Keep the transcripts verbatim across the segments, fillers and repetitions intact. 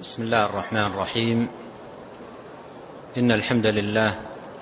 بسم الله الرحمن الرحيم. إن الحمد لله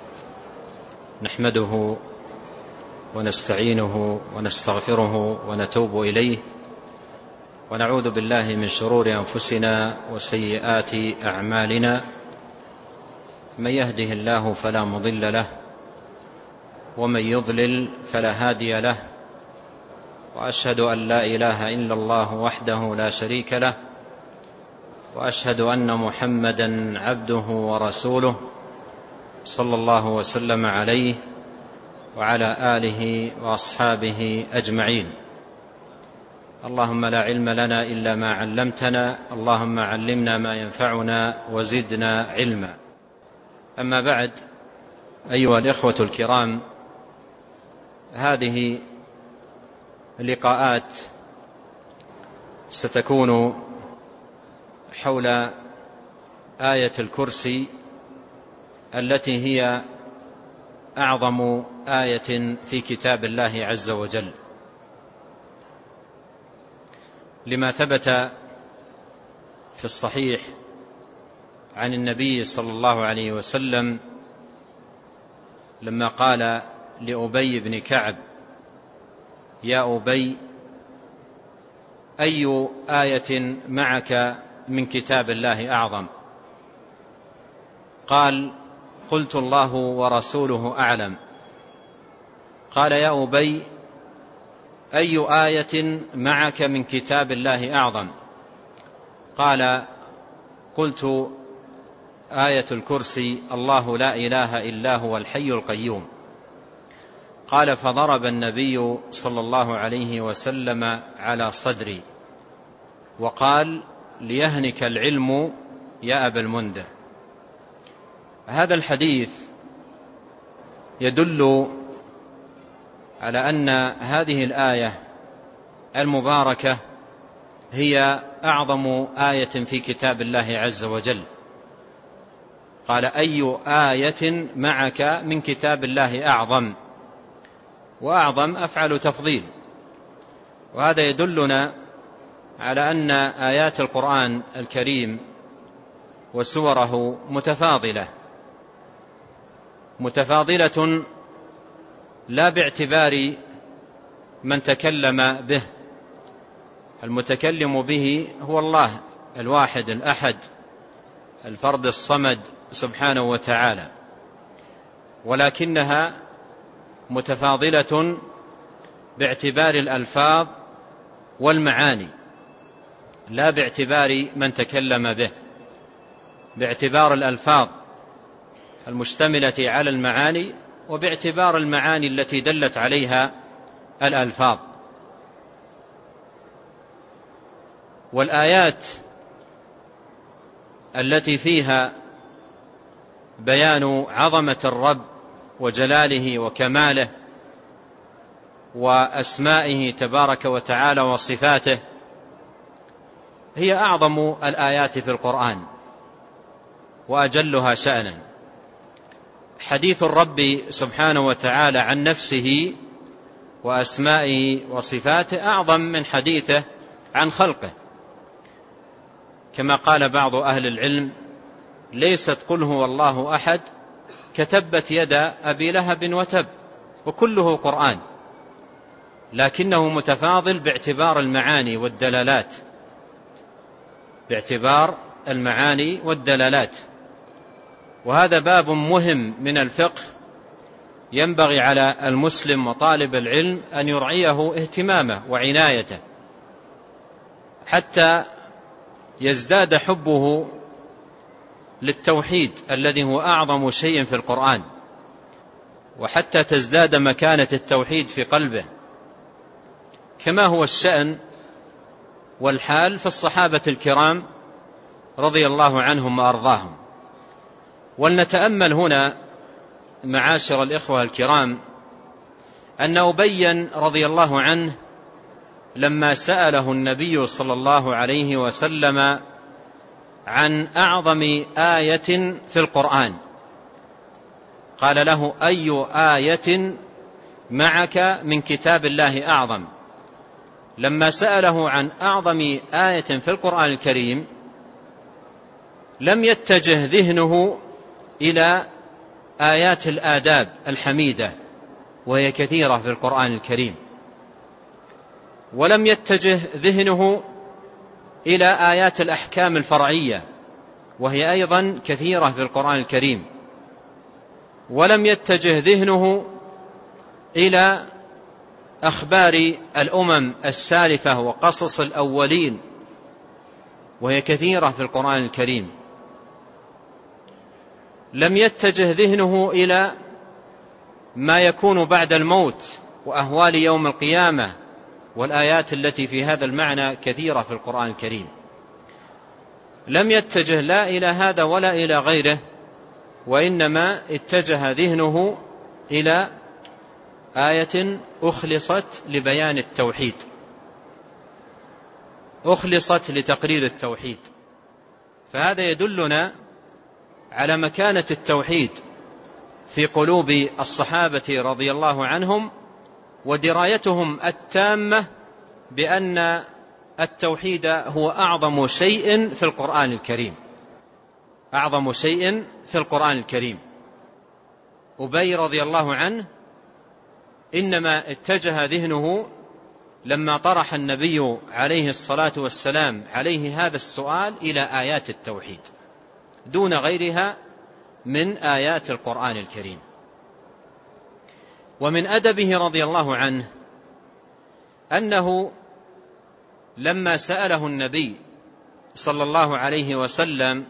نحمده ونستعينه ونستغفره ونتوب إليه، ونعوذ بالله من شرور أنفسنا وسيئات أعمالنا. من يهده الله فلا مضل له، ومن يضلل فلا هادي له، وأشهد أن لا إله إلا الله وحده لا شريك له، وأشهد أن محمدا عبده ورسوله صلى الله وسلم عليه وعلى آله وأصحابه أجمعين. اللهم لا علم لنا إلا ما علمتنا، اللهم علمنا ما ينفعنا وزدنا علما. أما بعد، أيها الإخوة الكرام، هذه اللقاءات ستكون حول آية الكرسي التي هي أعظم آية في كتاب الله عز وجل، لما ثبت في الصحيح عن النبي صلى الله عليه وسلم لما قال لأبي بن كعب: يا أبي، أي آية معك من كتاب الله أعظم؟ قال: قلت الله ورسوله أعلم. قال: يا أبي، أي آية معك من كتاب الله أعظم؟ قال: قلت آية الكرسي: الله لا إله إلا هو الحي القيوم. قال: فضرب النبي صلى الله عليه وسلم على صدري وقال: ليهنك العلم يا أبا المنذر. هذا الحديث يدل على أن هذه الآية المباركة هي أعظم آية في كتاب الله عز وجل. قال: أي آية معك من كتاب الله أعظم، وأعظم أفعل تفضيل. وهذا يدلنا على أن آيات القرآن الكريم وسوره متفاضلة متفاضلة لا باعتبار من تكلم به. المتكلم به هو الله الواحد الأحد الفرد الصمد سبحانه وتعالى، ولكنها متفاضلة باعتبار الألفاظ والمعاني، لا باعتبار من تكلم به، باعتبار الألفاظ المشتملة على المعاني، وباعتبار المعاني التي دلت عليها الألفاظ. والآيات التي فيها بيان عظمة الرب وجلاله وكماله وأسمائه تبارك وتعالى وصفاته هي أعظم الآيات في القرآن وأجلها شأنا. حديث الرب سبحانه وتعالى عن نفسه وأسمائه وصفاته أعظم من حديثه عن خلقه، كما قال بعض أهل العلم: ليست قل هو الله أحد كتبت يد أبي لهب وتب، وكله قرآن، لكنه متفاضل باعتبار المعاني والدلالات، باعتبار المعاني والدلالات. وهذا باب مهم من الفقه ينبغي على المسلم وطالب العلم أن يرعيه اهتمامه وعنايته، حتى يزداد حبه للتوحيد الذي هو أعظم شيء في القرآن، وحتى تزداد مكانة التوحيد في قلبه، كما هو الشأن والحال في الصحابة الكرام رضي الله عنهم وأرضاهم. ولنتأمل هنا معاشر الإخوة الكرام أن أبي رضي الله عنه لما سأله النبي صلى الله عليه وسلم عن أعظم آية في القرآن قال له: أي آية معك من كتاب الله أعظم؟ لما سأله عن أعظم آية في القرآن الكريم لم يتجه ذهنه إلى آيات الآداب الحميدة وهي كثيرة في القرآن الكريم، ولم يتجه ذهنه إلى آيات الأحكام الفرعية وهي أيضا كثيرة في القرآن الكريم، ولم يتجه ذهنه إلى أخبار الأمم السالفة وقصص الأولين وهي كثيرة في القرآن الكريم، لم يتجه ذهنه إلى ما يكون بعد الموت وأهوال يوم القيامة والآيات التي في هذا المعنى كثيرة في القرآن الكريم. لم يتجه لا إلى هذا ولا إلى غيره، وإنما اتجه ذهنه إلى آية أخلصت لبيان التوحيد، أخلصت لتقرير التوحيد. فهذا يدلنا على مكانة التوحيد في قلوب الصحابة رضي الله عنهم ودرايتهم التامة بأن التوحيد هو أعظم شيء في القرآن الكريم، أعظم شيء في القرآن الكريم. أبي رضي الله عنه إنما اتجه ذهنه لما طرح النبي عليه الصلاة والسلام عليه هذا السؤال إلى آيات التوحيد دون غيرها من آيات القرآن الكريم. ومن أدبه رضي الله عنه أنه لما سأله النبي صلى الله عليه وسلم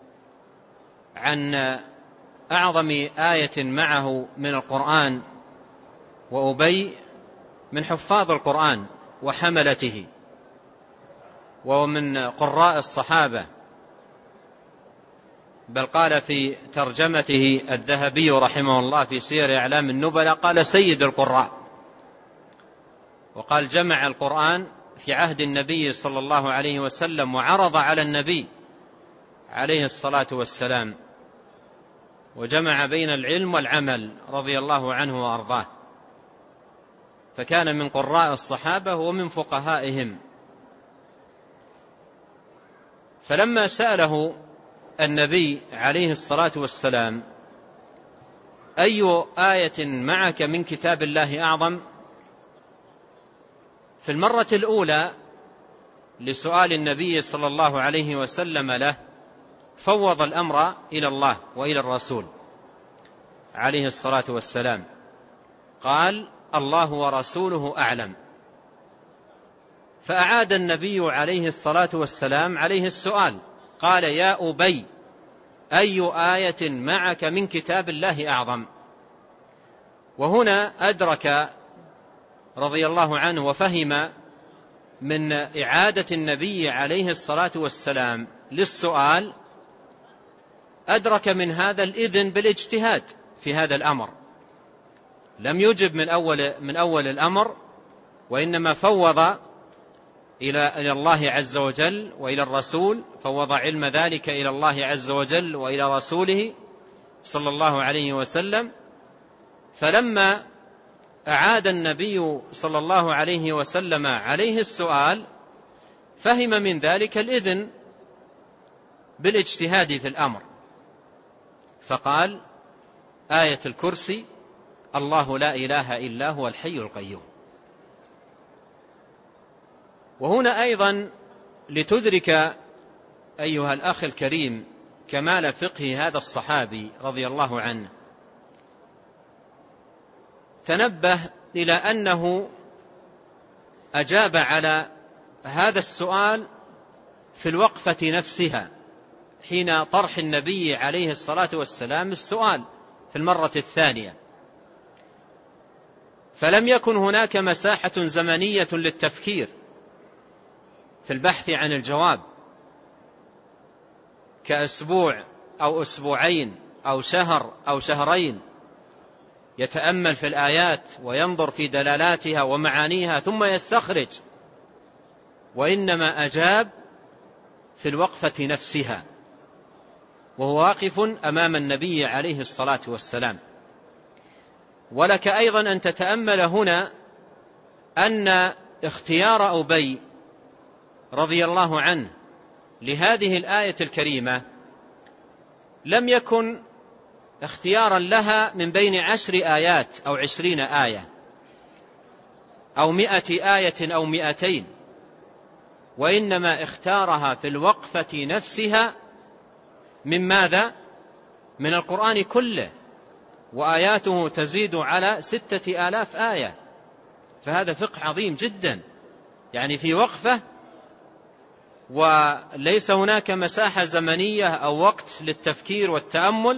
عن أعظم آية معه من القرآن، وأبي من حفاظ القرآن وحملته ومن قراء الصحابة، بل قال في ترجمته الذهبي رحمه الله في سير أعلام النبلاء قال سيد القراء، وقال جمع القرآن في عهد النبي صلى الله عليه وسلم وعرض على النبي عليه الصلاة والسلام، وجمع بين العلم والعمل رضي الله عنه وأرضاه، فكان من قراء الصحابة ومن فقهائهم. فلما سأله النبي عليه الصلاة والسلام أي آية معك من كتاب الله أعظم، في المرة الأولى لسؤال النبي صلى الله عليه وسلم له فوض الأمر إلى الله وإلى الرسول عليه الصلاة والسلام، قال الله ورسوله أعلم. فأعاد النبي عليه الصلاة والسلام عليه السؤال، قال يا أبي أي آية معك من كتاب الله أعظم. وهنا أدرك رضي الله عنه وفهم من إعادة النبي عليه الصلاة والسلام للسؤال، أدرك من هذا الإذن بالاجتهاد في هذا الأمر، لم يجب من أول, من أول الأمر، وإنما فوض إلى الله عز وجل وإلى الرسول، فوض علم ذلك إلى الله عز وجل وإلى رسوله صلى الله عليه وسلم. فلما أعاد النبي صلى الله عليه وسلم عليه السؤال فهم من ذلك الإذن بالاجتهاد في الأمر، فقال آية الكرسي الله لا إله إلا هو الحي القيوم. وهنا أيضا لتدرك أيها الأخ الكريم كمال فقه هذا الصحابي رضي الله عنه، تنبه إلى أنه أجاب على هذا السؤال في الوقفة نفسها حين طرح النبي عليه الصلاة والسلام السؤال في المرة الثانية، فلم يكن هناك مساحة زمنية للتفكير في البحث عن الجواب كأسبوع أو أسبوعين أو شهر أو شهرين يتأمل في الآيات وينظر في دلالاتها ومعانيها ثم يستخرج، وإنما أجاب في الوقفة نفسها وهو واقف أمام النبي عليه الصلاة والسلام. ولك أيضا أن تتأمل هنا أن اختيار أبي رضي الله عنه لهذه الآية الكريمة لم يكن اختيارا لها من بين عشر آيات أو عشرين آية أو مئة آية أو مئتين، وإنما اختارها في الوقفة نفسها من ماذا؟ من القرآن كله، وآياته تزيد على ستة آلاف آية. فهذا فقه عظيم جدا، يعني في وقفة، وليس هناك مساحة زمنية أو وقت للتفكير والتأمل.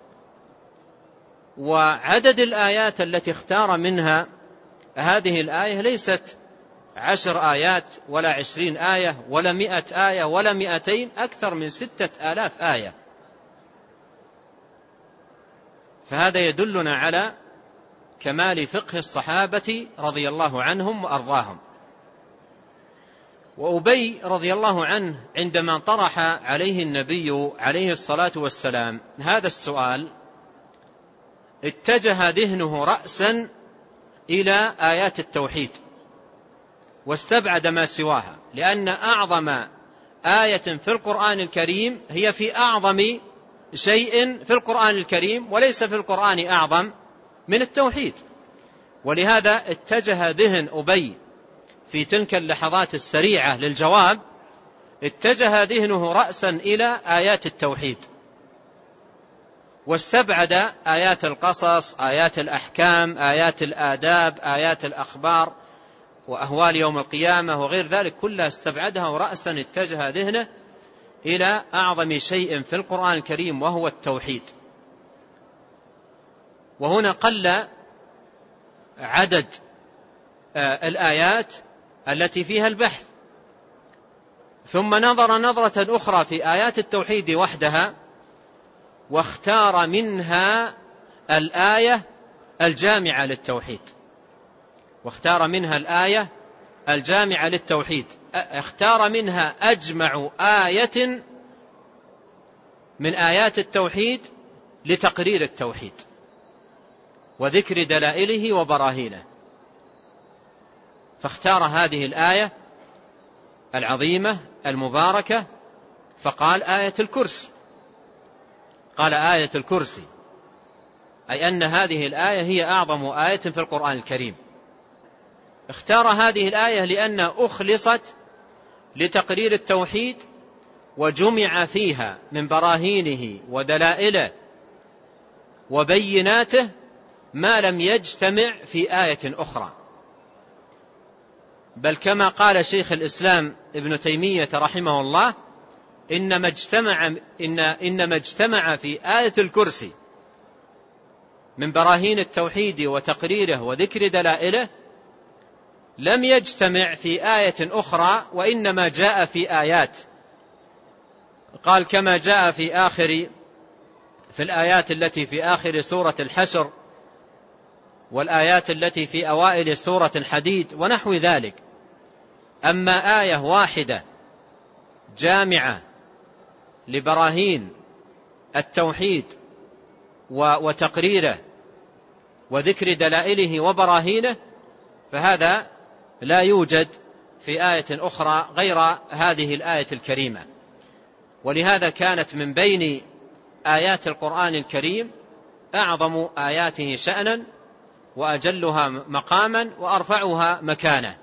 وعدد الآيات التي اختار منها هذه الآية ليست عشر آيات ولا عشرين آية ولا مئة آية ولا مئتين، أكثر من ستة آلاف آية. فهذا يدلنا على كمال فقه الصحابة رضي الله عنهم وأرضاهم. وأبي رضي الله عنه عندما طرح عليه النبي عليه الصلاة والسلام هذا السؤال اتجه ذهنه رأسا إلى آيات التوحيد واستبعد ما سواها، لأن أعظم آية في القرآن الكريم هي في أعظم شيء في القرآن الكريم، وليس في القرآن أعظم من التوحيد. ولهذا اتجه ذهن أبي في تلك اللحظات السريعة للجواب، اتجه ذهنه رأسا إلى آيات التوحيد، واستبعد آيات القصص، آيات الأحكام، آيات الآداب، آيات الأخبار وأهوال يوم القيامة وغير ذلك، كلها استبعدها، ورأسا اتجه ذهنه إلى أعظم شيء في القرآن الكريم وهو التوحيد. وهنا قل عدد الآيات التي فيها البحث، ثم نظر نظرة أخرى في آيات التوحيد وحدها، واختار منها الآية الجامعة للتوحيد واختار منها الآية الجامعة للتوحيد اختار منها أجمع آية من آيات التوحيد لتقرير التوحيد وذكر دلائله وبراهينه، فاختار هذه الآية العظيمة المباركة، فقال آية الكرسي. قال آية الكرسي، أي أن هذه الآية هي أعظم آية في القرآن الكريم. اختار هذه الآية لأن أخلصت لتقرير التوحيد، وجمع فيها من براهينه ودلائله وبيناته ما لم يجتمع في آية أخرى. بل كما قال شيخ الإسلام ابن تيمية رحمه الله: إنما اجتمع, إن إنما اجتمع في آية الكرسي من براهين التوحيد وتقريره وذكر دلائله لم يجتمع في آية أخرى، وإنما جاء في آيات. قال: كما جاء في آخر في الآيات التي في آخر سورة الحشر، والآيات التي في أوائل سورة الحديد ونحو ذلك. أما آية واحدة جامعة لبراهين التوحيد وتقريره وذكر دلائله وبراهينه، فهذا لا يوجد في آية أخرى غير هذه الآية الكريمة. ولهذا كانت من بين آيات القرآن الكريم أعظم آياته شأنا، وأجلها مقاما، وأرفعها مكانة.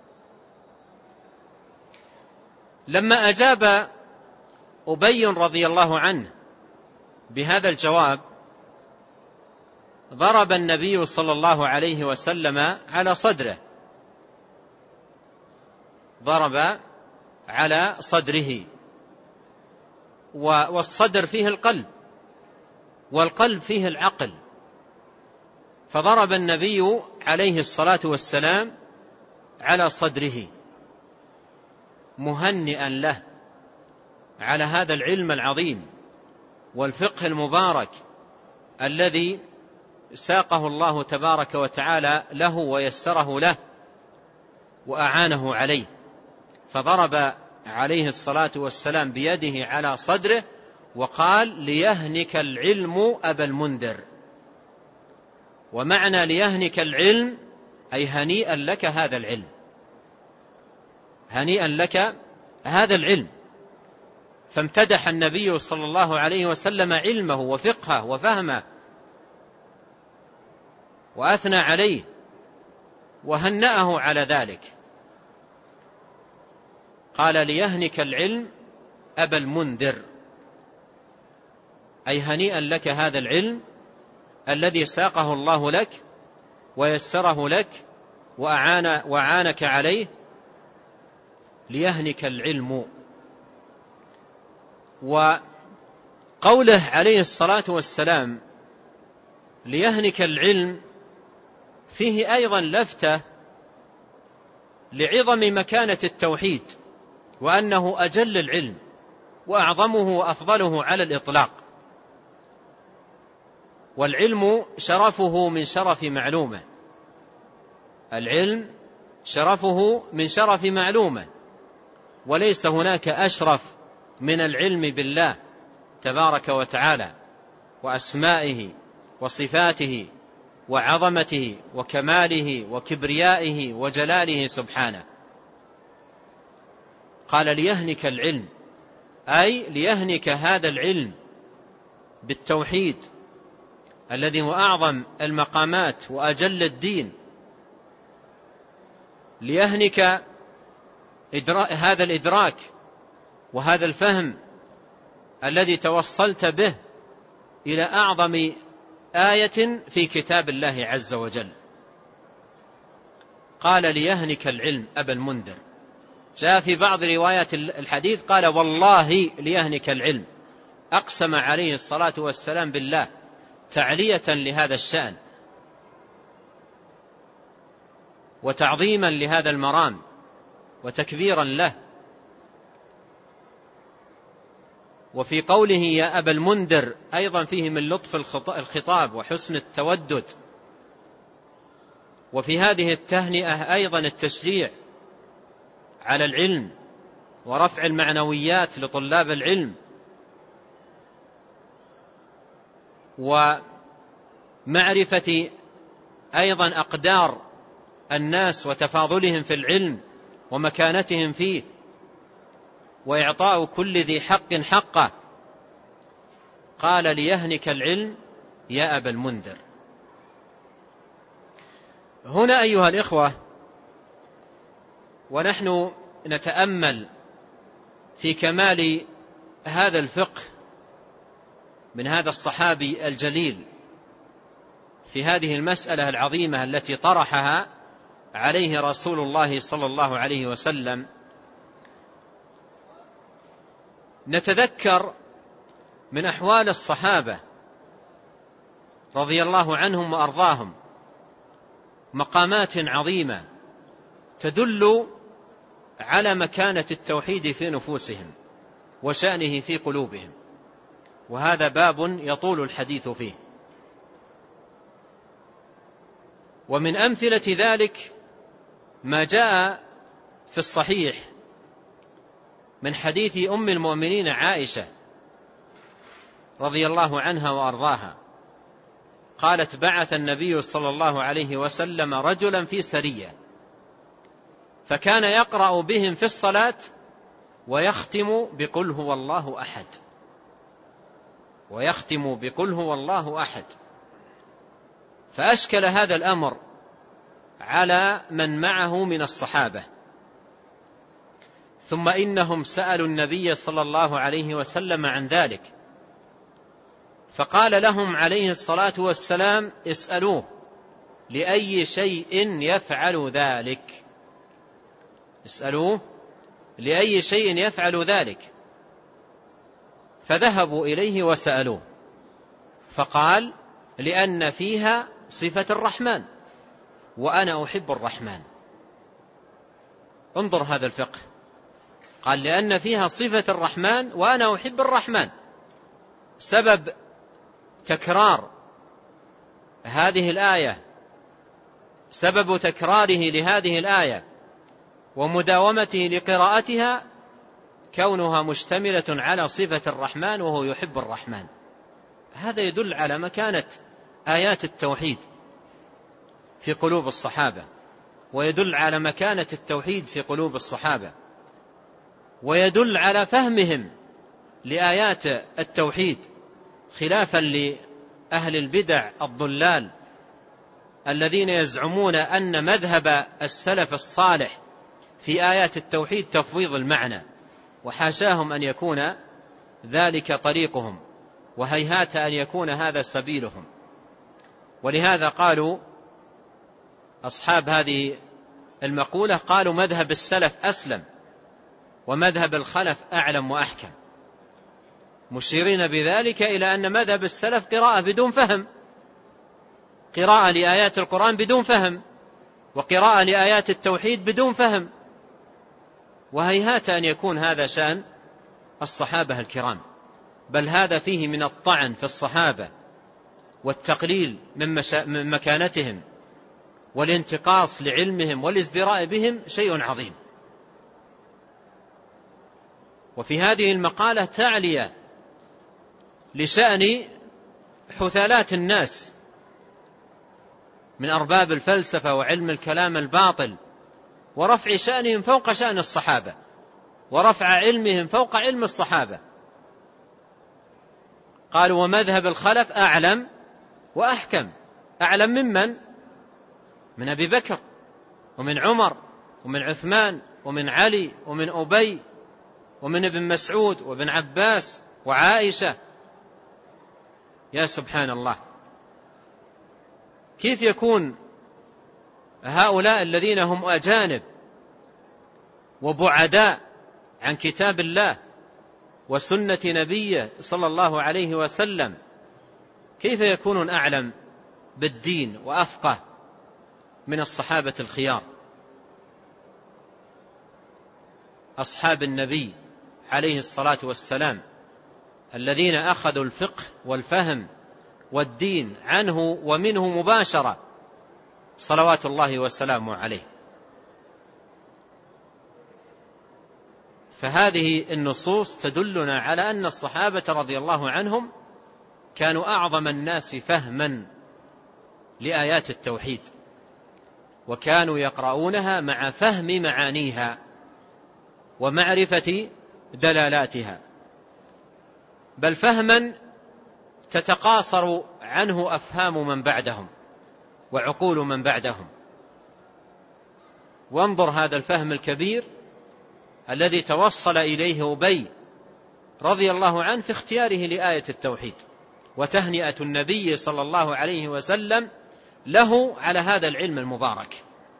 لما أجاب أبي رضي الله عنه بهذا الجواب، ضرب النبي صلى الله عليه وسلم على صدره، ضرب على صدره، والصدر فيه القلب، والقلب فيه العقل. فضرب النبي عليه الصلاة والسلام على صدره مهنئا له على هذا العلم العظيم والفقه المبارك الذي ساقه الله تبارك وتعالى له ويسره له وأعانه عليه. فضرب عليه الصلاة والسلام بيده على صدره وقال: ليهنك العلم أبا المنذر. ومعنى ليهنك العلم أي هنيئا لك هذا العلم، هنيئا لك هذا العلم. فامتدح النبي صلى الله عليه وسلم علمه وفقهه وفهمه وأثنى عليه وهنأه على ذلك. قال ليهنك العلم أبا المنذر، أي هنيئا لك هذا العلم الذي ساقه الله لك ويسره لك وأعان وعانك عليه. ليهنك العلم. وقوله عليه الصلاة والسلام ليهنك العلم فيه أيضا لفتة لعظم مكانة التوحيد، وأنه أجل العلم وأعظمه وأفضله على الإطلاق. والعلم شرفه من شرف معلومه، العلم شرفه من شرف معلومه، وليس هناك أشرف من العلم بالله تبارك وتعالى وأسمائه وصفاته وعظمته وكماله وكبريائه وجلاله سبحانه. قال ليهنك العلم، أي ليهنك هذا العلم بالتوحيد الذي هو أعظم المقامات وأجل الدين. ليهنك هذا الإدراك وهذا الفهم الذي توصلت به إلى أعظم آية في كتاب الله عز وجل. قال ليهنك العلم أبا المنذر. جاء في بعض روايات الحديث قال والله ليهنك العلم، أقسم عليه الصلاة والسلام بالله تعلية لهذا الشأن وتعظيما لهذا المرام وتكبيرا له. وفي قوله يا أبا المنذر أيضا فيه من لطف الخطاب وحسن التودد. وفي هذه التهنئة أيضا التشجيع على العلم ورفع المعنويات لطلاب العلم ومعرفة أيضا أقدار الناس وتفاضلهم في العلم ومكانتهم فيه وإعطاء كل ذي حق حقه. قال ليهنك العلم يا أبا المنذر. هنا أيها الإخوة ونحن نتأمل في كمال هذا الفقه من هذا الصحابي الجليل في هذه المسألة العظيمة التي طرحها عليه رسول الله صلى الله عليه وسلم، نتذكر من أحوال الصحابة رضي الله عنهم وأرضاهم مقامات عظيمة تدل على مكانة التوحيد في نفوسهم وشأنه في قلوبهم، وهذا باب يطول الحديث فيه. ومن أمثلة ذلك ما جاء في الصحيح من حديث أم المؤمنين عائشة رضي الله عنها وأرضاها قالت بعث النبي صلى الله عليه وسلم رجلا في سرية فكان يقرأ بهم في الصلاة ويختم بقل هو الله أحد ويختم بقل هو الله أحد. فأشكل هذا الأمر على من معه من الصحابة، ثم إنهم سألوا النبي صلى الله عليه وسلم عن ذلك فقال لهم عليه الصلاة والسلام اسألوه لأي شيء يفعل ذلك، اسألوه لأي شيء يفعل ذلك. فذهبوا إليه وسألوه فقال لأن فيها صفة الرحمن وأنا أحب الرحمن. انظر هذا الفقه، قال لأن فيها صفة الرحمن وأنا أحب الرحمن. سبب تكرار هذه الآية، سبب تكراره لهذه الآية ومداومته لقراءتها كونها مشتملة على صفة الرحمن وهو يحب الرحمن. هذا يدل على مكانة آيات التوحيد في قلوب الصحابة، ويدل على مكانة التوحيد في قلوب الصحابة، ويدل على فهمهم لآيات التوحيد، خلافا لأهل البدع الضلال الذين يزعمون أن مذهب السلف الصالح في آيات التوحيد تفويض المعنى، وحاشاهم أن يكون ذلك طريقهم، وهيهات أن يكون هذا سبيلهم. ولهذا قالوا أصحاب هذه المقولة، قالوا مذهب السلف أسلم ومذهب الخلف أعلم وأحكم، مشيرين بذلك إلى أن مذهب السلف قراءة بدون فهم، قراءة لآيات القرآن بدون فهم، وقراءة لآيات التوحيد بدون فهم، وهيهات أن يكون هذا شأن الصحابة الكرام، بل هذا فيه من الطعن في الصحابة والتقليل من مكانتهم والانتقاص لعلمهم والازدراء بهم شيء عظيم. وفي هذه المقالة تعلية لشأن حثالات الناس من أرباب الفلسفة وعلم الكلام الباطل، ورفع شأنهم فوق شأن الصحابة، ورفع علمهم فوق علم الصحابة. قالوا ومذهب الخلف أعلم وأحكم. أعلم ممن؟ من أبي بكر ومن عمر ومن عثمان ومن علي ومن أبي ومن ابن مسعود وابن عباس وعائشة. يا سبحان الله، كيف يكون هؤلاء الذين هم أجانب وبعداء عن كتاب الله وسنة نبيه صلى الله عليه وسلم، كيف يكونون أعلم بالدين وأفقه من الصحابة الخيار أصحاب النبي عليه الصلاة والسلام، الذين أخذوا الفقه والفهم والدين عنه ومنه مباشرة صلوات الله وسلامه عليه. فهذه النصوص تدلنا على أن الصحابة رضي الله عنهم كانوا أعظم الناس فهما لآيات التوحيد، وكانوا يقرؤونها مع فهم معانيها ومعرفة دلالاتها، بل فهما تتقاصر عنه أفهام من بعدهم وعقول من بعدهم. وانظر هذا الفهم الكبير الذي توصل إليه أبي رضي الله عنه في اختياره لآية التوحيد، وتهنئة النبي صلى الله عليه وسلم له على هذا العلم المبارك.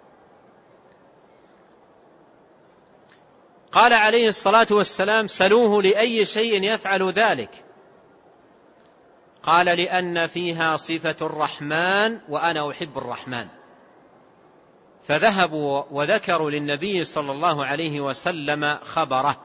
قال عليه الصلاة والسلام: سلوه لأي شيء يفعل ذلك؟ قال: لأن فيها صفة الرحمن وأنا أحب الرحمن. فذهبوا وذكروا للنبي صلى الله عليه وسلم خبره،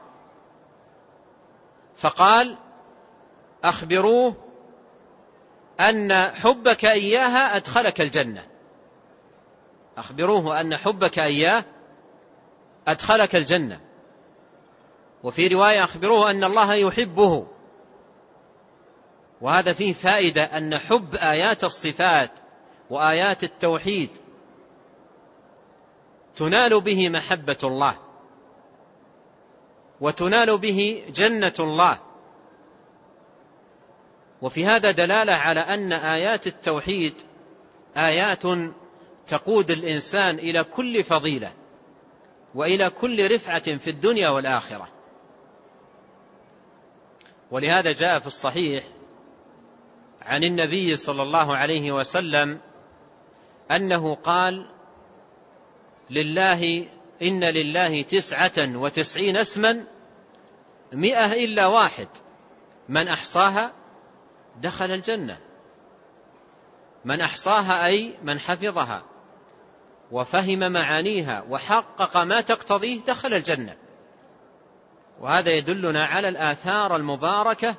فقال: أخبروه أن حبك إياها أدخلك الجنة. أخبروه أن حبك إياه أدخلك الجنة. وفي رواية: أخبروه أن الله يحبه. وهذا فيه فائدة أن حب آيات الصفات وآيات التوحيد تنال به محبة الله، وتنال به جنة الله. وفي هذا دلالة على أن آيات التوحيد آيات تقود الإنسان إلى كل فضيلة وإلى كل رفعة في الدنيا والآخرة. ولهذا جاء في الصحيح عن النبي صلى الله عليه وسلم أنه قال: لله إن لله تسعة وتسعين اسما مئة إلا واحد، من أحصاها دخل الجنة. من أحصاها أي من حفظها وفهم معانيها وحقق ما تقتضيه دخل الجنة. وهذا يدلنا على الآثار المباركة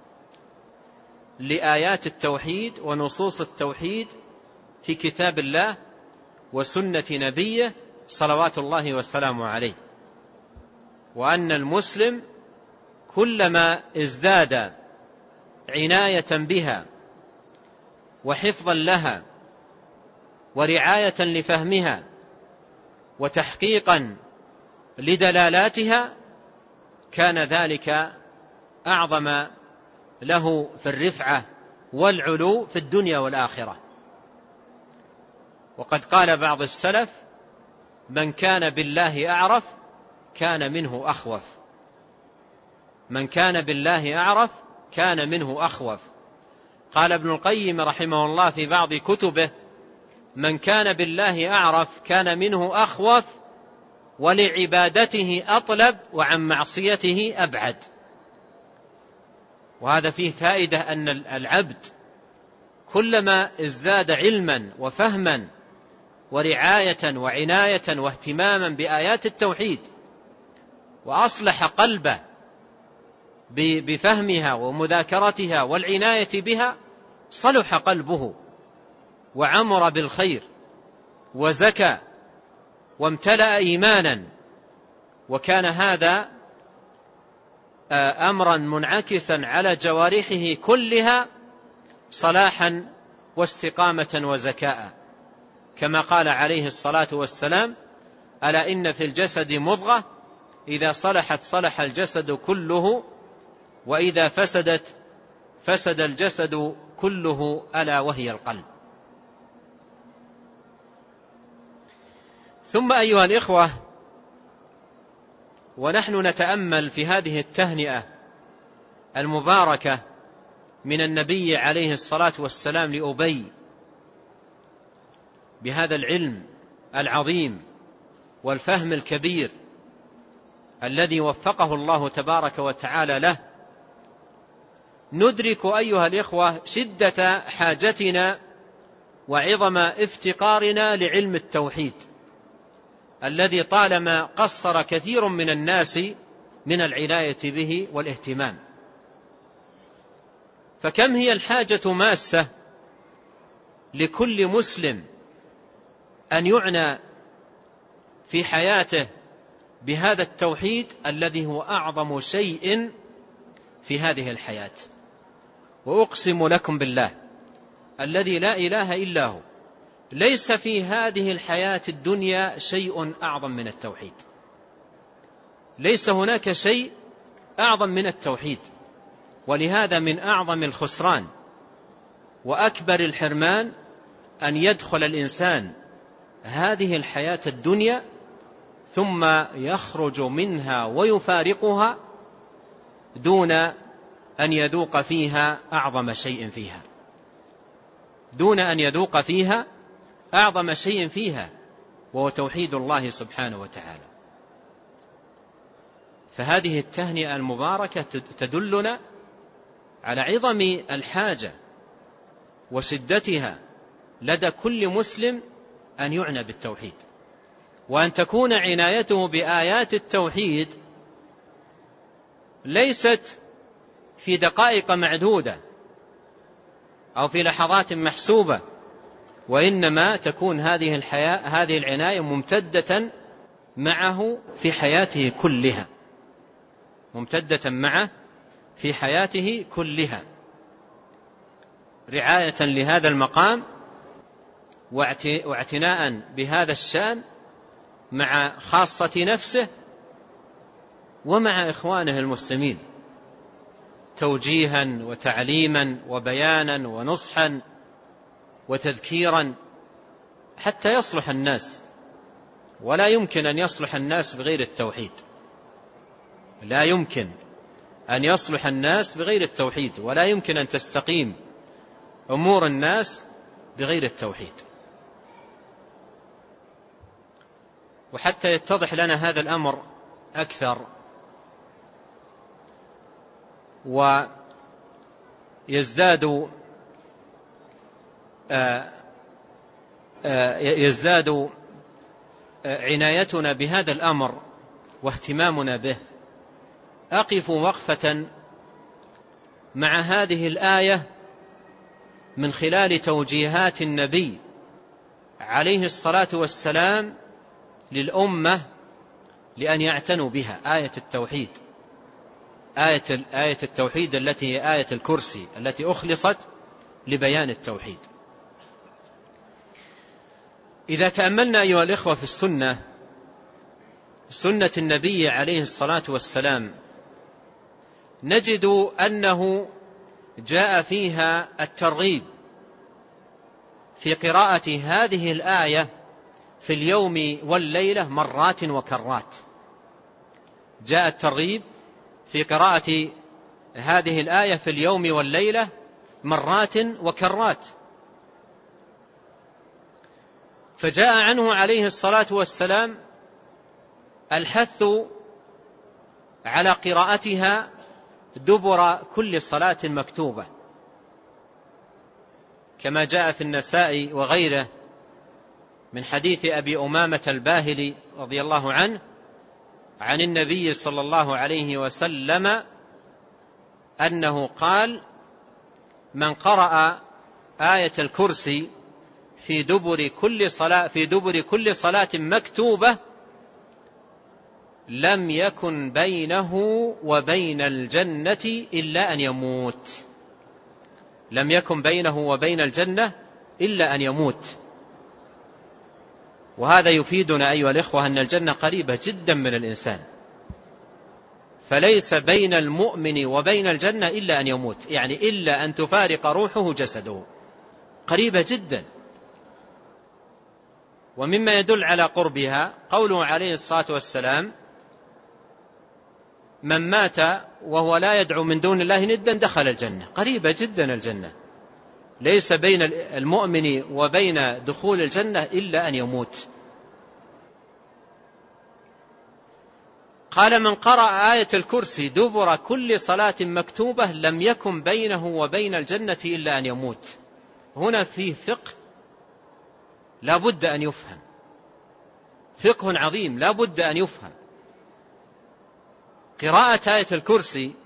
لآيات التوحيد ونصوص التوحيد في كتاب الله وسنة نبيه صلوات الله وسلامه عليه، وأن المسلم كلما ازداد عناية بها وحفظا لها ورعاية لفهمها وتحقيقا لدلالاتها كان ذلك أعظم له في الرفعة والعلو في الدنيا والآخرة. وقد قال بعض السلف: من كان بالله أعرف كان منه أخوف. من كان بالله أعرف كان منه أخوف. قال ابن القيم رحمه الله في بعض كتبه: من كان بالله أعرف كان منه أخوف، ولعبادته أطلب، وعن معصيته أبعد. وهذا فيه فائدة أن العبد كلما ازداد علما وفهما ورعاية وعناية واهتماما بآيات التوحيد، وأصلح قلبه بفهمها ومذاكرتها والعناية بها، صلح قلبه وعمر بالخير وزكى وامتلأ إيمانا. وكان هذا أمرا منعكسا على جوارحه كلها صلاحا واستقامة وزكاء، كما قال عليه الصلاة والسلام: ألا إن في الجسد مضغة إذا صلحت صلح الجسد كله، وإذا فسدت فسد الجسد كله، ألا وهي القلب. ثم أيها الإخوة، ونحن نتأمل في هذه التهنئة المباركة من النبي عليه الصلاة والسلام لأبي بهذا العلم العظيم والفهم الكبير الذي وفقه الله تبارك وتعالى له، ندرك أيها الإخوة شدة حاجتنا وعظم افتقارنا لعلم التوحيد الذي طالما قصر كثير من الناس من العناية به والاهتمام. فكم هي الحاجة ماسة لكل مسلم أن يعنى في حياته بهذا التوحيد الذي هو أعظم شيء في هذه الحياة. وأقسم لكم بالله الذي لا إله إلا هو، ليس في هذه الحياة الدنيا شيء أعظم من التوحيد. ليس هناك شيء أعظم من التوحيد. ولهذا من أعظم الخسران وأكبر الحرمان أن يدخل الإنسان هذه الحياة الدنيا ثم يخرج منها ويفارقها دون أن يذوق فيها أعظم شيء فيها دون أن يذوق فيها أعظم شيء فيها وهو توحيد الله سبحانه وتعالى. فهذه التهنئة المباركة تدلنا على عظم الحاجة وشدتها لدى كل مسلم أن يعنى بالتوحيد، وأن تكون عنايته بآيات التوحيد ليست في دقائق معدودة أو في لحظات محسوبة، وإنما تكون هذه الحياة هذه العناية ممتدة معه في حياته كلها ممتدة معه في حياته كلها رعاية لهذا المقام واعتناء بهذا الشأن مع خاصة نفسه ومع إخوانه المسلمين، توجيها وتعليما وبيانا ونصحا وتذكيرا حتى يصلح الناس. ولا يمكن أن يصلح الناس بغير التوحيد لا يمكن أن يصلح الناس بغير التوحيد ولا يمكن أن تستقيم أمور الناس بغير التوحيد. وحتى يتضح لنا هذا الأمر أكثر ويزداد يزداد عنايتنا بهذا الأمر واهتمامنا به، أقف وقفة مع هذه الآية من خلال توجيهات النبي عليه الصلاة والسلام للأمة لأن يعتنوا بها، آية التوحيد آية, آية التوحيد التي هي آية الكرسي التي أخلصت لبيان التوحيد. إذا تأملنا أيها الإخوة في السنة سنة النبي عليه الصلاة والسلام نجد أنه جاء فيها الترغيب في قراءة هذه الآية في اليوم والليلة مرات وكرات. جاء الترغيب في قراءة هذه الآية في اليوم والليلة مرات وكرات. فجاء عنه عليه الصلاة والسلام الحث على قراءتها دبر كل صلاة مكتوبة، كما جاء في النسائي وغيره من حديث أبي أمامة الباهلي رضي الله عنه عن النبي صلى الله عليه وسلم أنه قال: من قرأ آية الكرسي في دبر كل صلاة في دبر كل صلاة مكتوبة لم يكن بينه وبين الجنة إلا أن يموت. لم يكن بينه وبين الجنة إلا أن يموت. وهذا يفيدنا أيها الإخوة أن الجنة قريبة جدا من الإنسان، فليس بين المؤمن وبين الجنة إلا أن يموت، يعني إلا أن تفارق روحه جسده، قريبة جدا. ومما يدل على قربها قوله عليه الصلاة والسلام: من مات وهو لا يدعو من دون الله ندا دخل الجنة. قريبة جدا الجنة، ليس بين المؤمن وبين دخول الجنة إلا أن يموت. قال: من قرأ آية الكرسي دبر كل صلاة مكتوبة لم يكن بينه وبين الجنة إلا أن يموت. هنا فيه فقه لا بد أن يفهم، فقه عظيم لا بد أن يفهم. قراءة آية الكرسي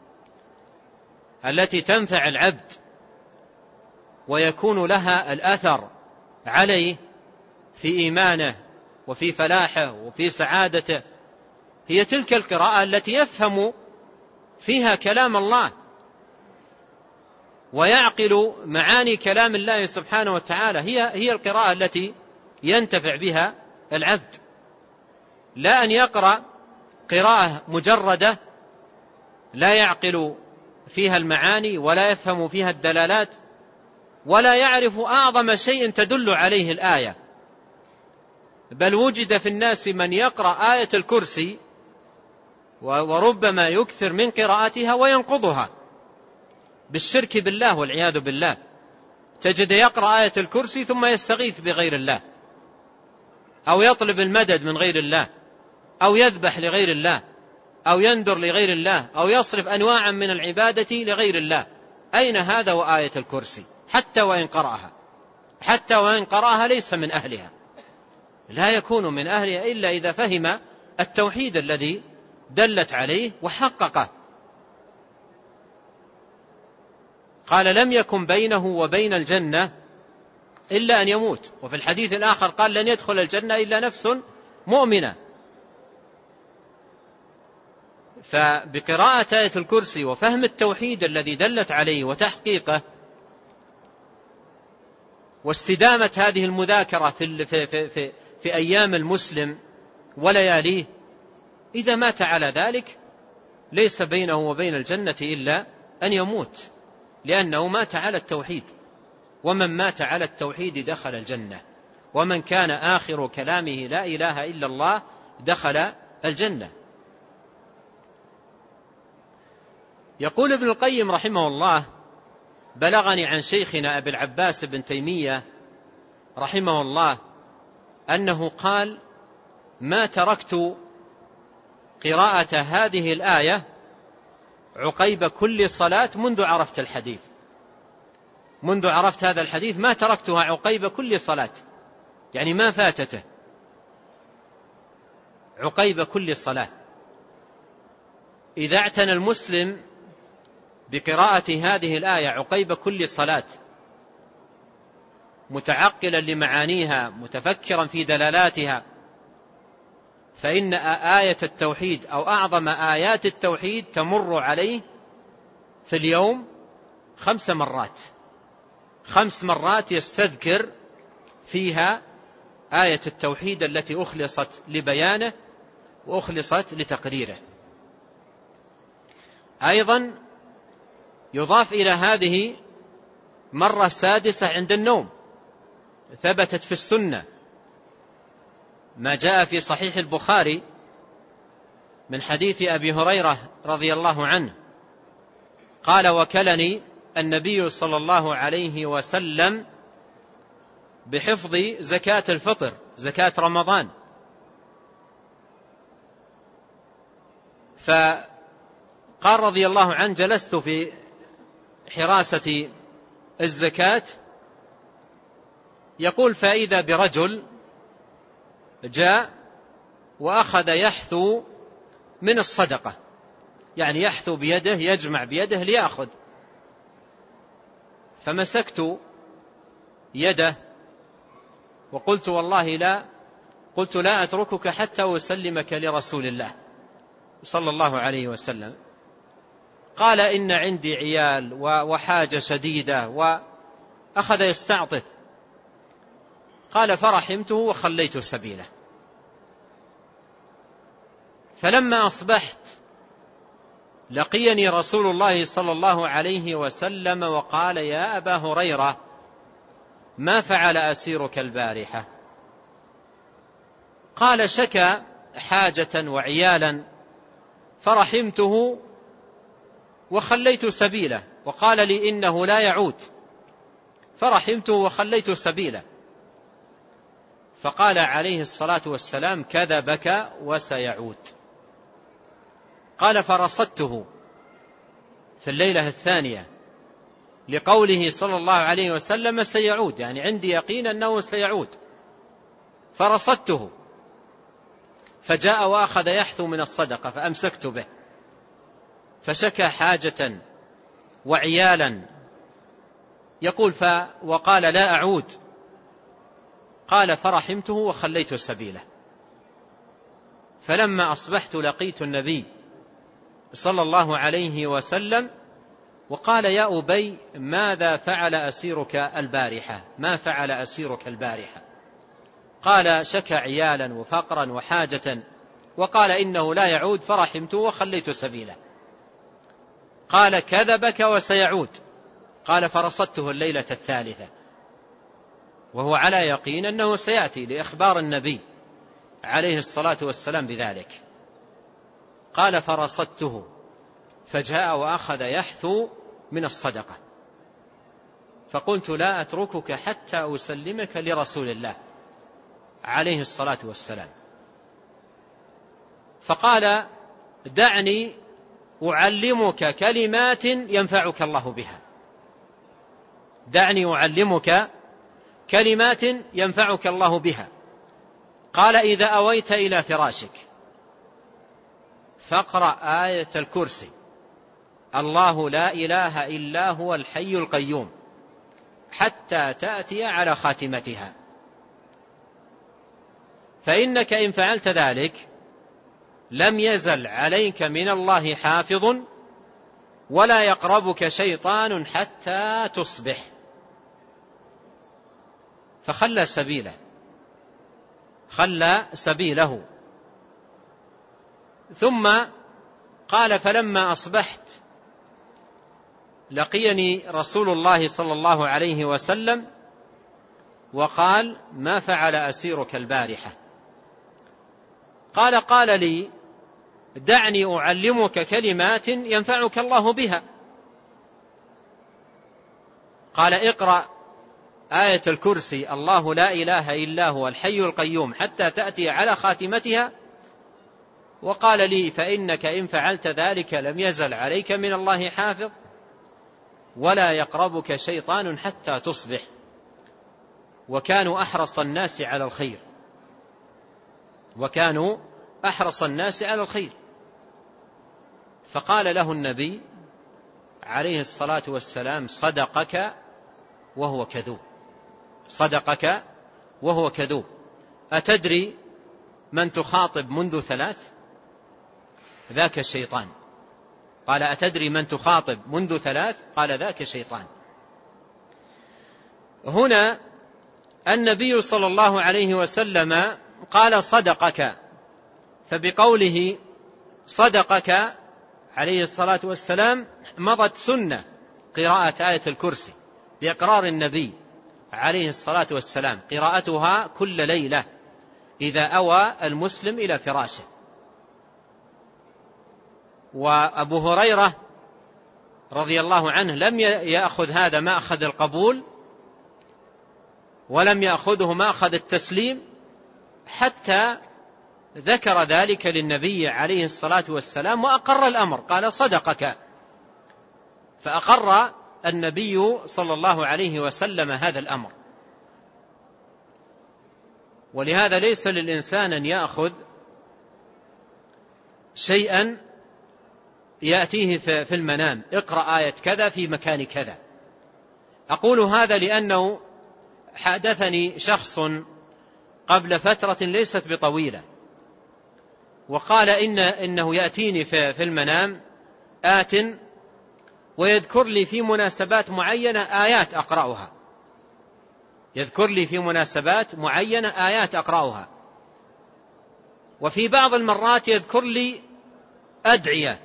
التي تنفع العبد ويكون لها الأثر عليه في إيمانه وفي فلاحه وفي سعادته هي تلك القراءة التي يفهم فيها كلام الله ويعقل معاني كلام الله سبحانه وتعالى. هي هي القراءة التي ينتفع بها العبد، لا أن يقرأ قراءة مجردة لا يعقل فيها المعاني ولا يفهم فيها الدلالات ولا يعرف أعظم شيء تدل عليه الآية. بل وجد في الناس من يقرأ آية الكرسي وربما يكثر من قراءتها وينقضها بالشرك بالله والعياذ بالله. تجد يقرأ آية الكرسي ثم يستغيث بغير الله، أو يطلب المدد من غير الله، أو يذبح لغير الله، أو ينذر لغير الله، أو يصرف أنواعا من العبادة لغير الله. أين هذا وآية الكرسي؟ حتى وإن قرأها حتى وإن قرأها ليس من أهلها، لا يكون من أهلها إلا إذا فهم التوحيد الذي دلت عليه وحققه. قال: لم يكن بينه وبين الجنة إلا أن يموت. وفي الحديث الآخر قال: لن يدخل الجنة إلا نفس مؤمنة. فبقراءة آية الكرسي وفهم التوحيد الذي دلت عليه وتحقيقه واستدامة هذه المذاكرة في, في, في, في, في أيام المسلم ولياليه، إذا مات على ذلك ليس بينه وبين الجنة إلا أن يموت، لأنه مات على التوحيد. ومن مات على التوحيد دخل الجنة، ومن كان آخر كلامه لا إله إلا الله دخل الجنة. يقول ابن القيم رحمه الله: بلغني عن شيخنا أبي العباس بن تيمية رحمه الله أنه قال: ما تركت قراءة هذه الآية عقيب كل صلاة منذ عرفت الحديث منذ عرفت هذا الحديث ما تركتها عقيب كل صلاة، يعني ما فاتته عقيب كل صلاة. إذا اعتنى المسلم بقراءة هذه الآية عقيب كل صلاة متعقلا لمعانيها متفكرا في دلالاتها، فإن آية التوحيد أو أعظم آيات التوحيد تمر عليه في اليوم خمس مرات خمس مرات يستذكر فيها آية التوحيد التي أخلصت لبيانه وأخلصت لتقريره. أيضا يضاف إلى هذه مرة سادسة عند النوم، ثبتت في السنة ما جاء في صحيح البخاري من حديث أبي هريرة رضي الله عنه قال: وكلني النبي صلى الله عليه وسلم بحفظ زكاة الفطر، زكاة رمضان. فقال رضي الله عنه: جلست في حراسة الزكاة، يقول: فإذا برجل جاء وأخذ يحثو من الصدقة، يعني يحثو بيده، يجمع بيده ليأخذ. فمسكت يده وقلت: والله لا قلت لا أتركك حتى أسلمك لرسول الله صلى الله عليه وسلم. قال: إن عندي عيال وحاجة شديدة، وأخذ يستعطف. قال: فرحمته وخليت سبيله. فلما أصبحت لقيني رسول الله صلى الله عليه وسلم وقال: يا أبا هريرة، ما فعل أسيرك البارحة؟ قال: شكى حاجة وعيالا فرحمته وخليت سبيله، وقال لي إنه لا يعود، فرحمته وخليت سبيله. فقال عليه الصلاة والسلام: كذبك وسيعود. قال: فرصدته في الليلة الثانية لقوله صلى الله عليه وسلم: سيعود، يعني عندي يقين أنه سيعود. فرصدته فجاء وأخذ يحثو من الصدقة، فأمسكت به، فشكى حاجة وعيالا، يقول: ف وقال: لا أعود. قال: فرحمته وخليت سبيله. فلما أصبحت لقيت النبي صلى الله عليه وسلم وقال: يا أبي، ماذا فعل أسيرك البارحة؟ ما فعل أسيرك البارحة؟ قال: شكى عيالا وفقرا وحاجة، وقال إنه لا يعود، فرحمته وخليت سبيله. قال: كذبك وسيعود. قال: فرصدته الليلة الثالثة وهو على يقين أنه سيأتي لإخبار النبي عليه الصلاة والسلام بذلك. قال: فرصدته فجاء وأخذ يحثو من الصدقة، فقلت: لا أتركك حتى أسلمك لرسول الله عليه الصلاة والسلام. فقال: دعني أعلمك كلمات ينفعك الله بها، دعني أعلمك كلمات ينفعك الله بها. قال: إذا أويت إلى فراشك فاقرأ آية الكرسي: الله لا إله إلا هو الحي القيوم، حتى تأتي على خاتمتها، فإنك إن فعلت ذلك لم يزل عليك من الله حافظ، ولا يقربك شيطان حتى تصبح. فخلى سبيله خلى سبيله ثم قال: فلما أصبحت لقيني رسول الله صلى الله عليه وسلم وقال: ما فعل أسيرك البارحة؟ قال: قال لي: دعني أعلمك كلمات ينفعك الله بها. قال: اقرأ آية الكرسي: الله لا إله إلا هو الحي القيوم، حتى تأتي على خاتمتها. وقال لي: فإنك إن فعلت ذلك لم يزل عليك من الله حافظ، ولا يقربك شيطان حتى تصبح. وكانوا أحرص الناس على الخير وكانوا أحرص الناس على الخير فقال له النبي عليه الصلاة والسلام: صدقك وهو كذوب، صدقك وهو كذوب. أتدري من تخاطب منذ ثلاث؟ ذاك الشيطان. قال: أتدري من تخاطب منذ ثلاث؟ قال: ذاك الشيطان. هنا النبي صلى الله عليه وسلم قال: صدقك، فبقوله صدقك عليه الصلاة والسلام مضت سنة قراءة آية الكرسي بإقرار النبي عليه الصلاة والسلام، قراءتها كل ليلة إذا أوى المسلم إلى فراشه. وأبو هريرة رضي الله عنه لم يأخذ هذا مأخذ القبول ولم يأخذه مأخذ التسليم حتى ذكر ذلك للنبي عليه الصلاة والسلام وأقر الأمر، قال صدقك، فأقر النبي صلى الله عليه وسلم هذا الأمر. ولهذا ليس للإنسان أن يأخذ شيئا يأتيه في المنام، اقرأ آية كذا في مكان كذا. أقول هذا لأنه حدثني شخص قبل فترة ليست بطويلة وقال إن إنه يأتيني في المنام آت ويذكر لي في مناسبات معينة آيات أقرأها، يذكر لي في مناسبات معينة آيات أقرأها، وفي بعض المرات يذكر لي أدعية.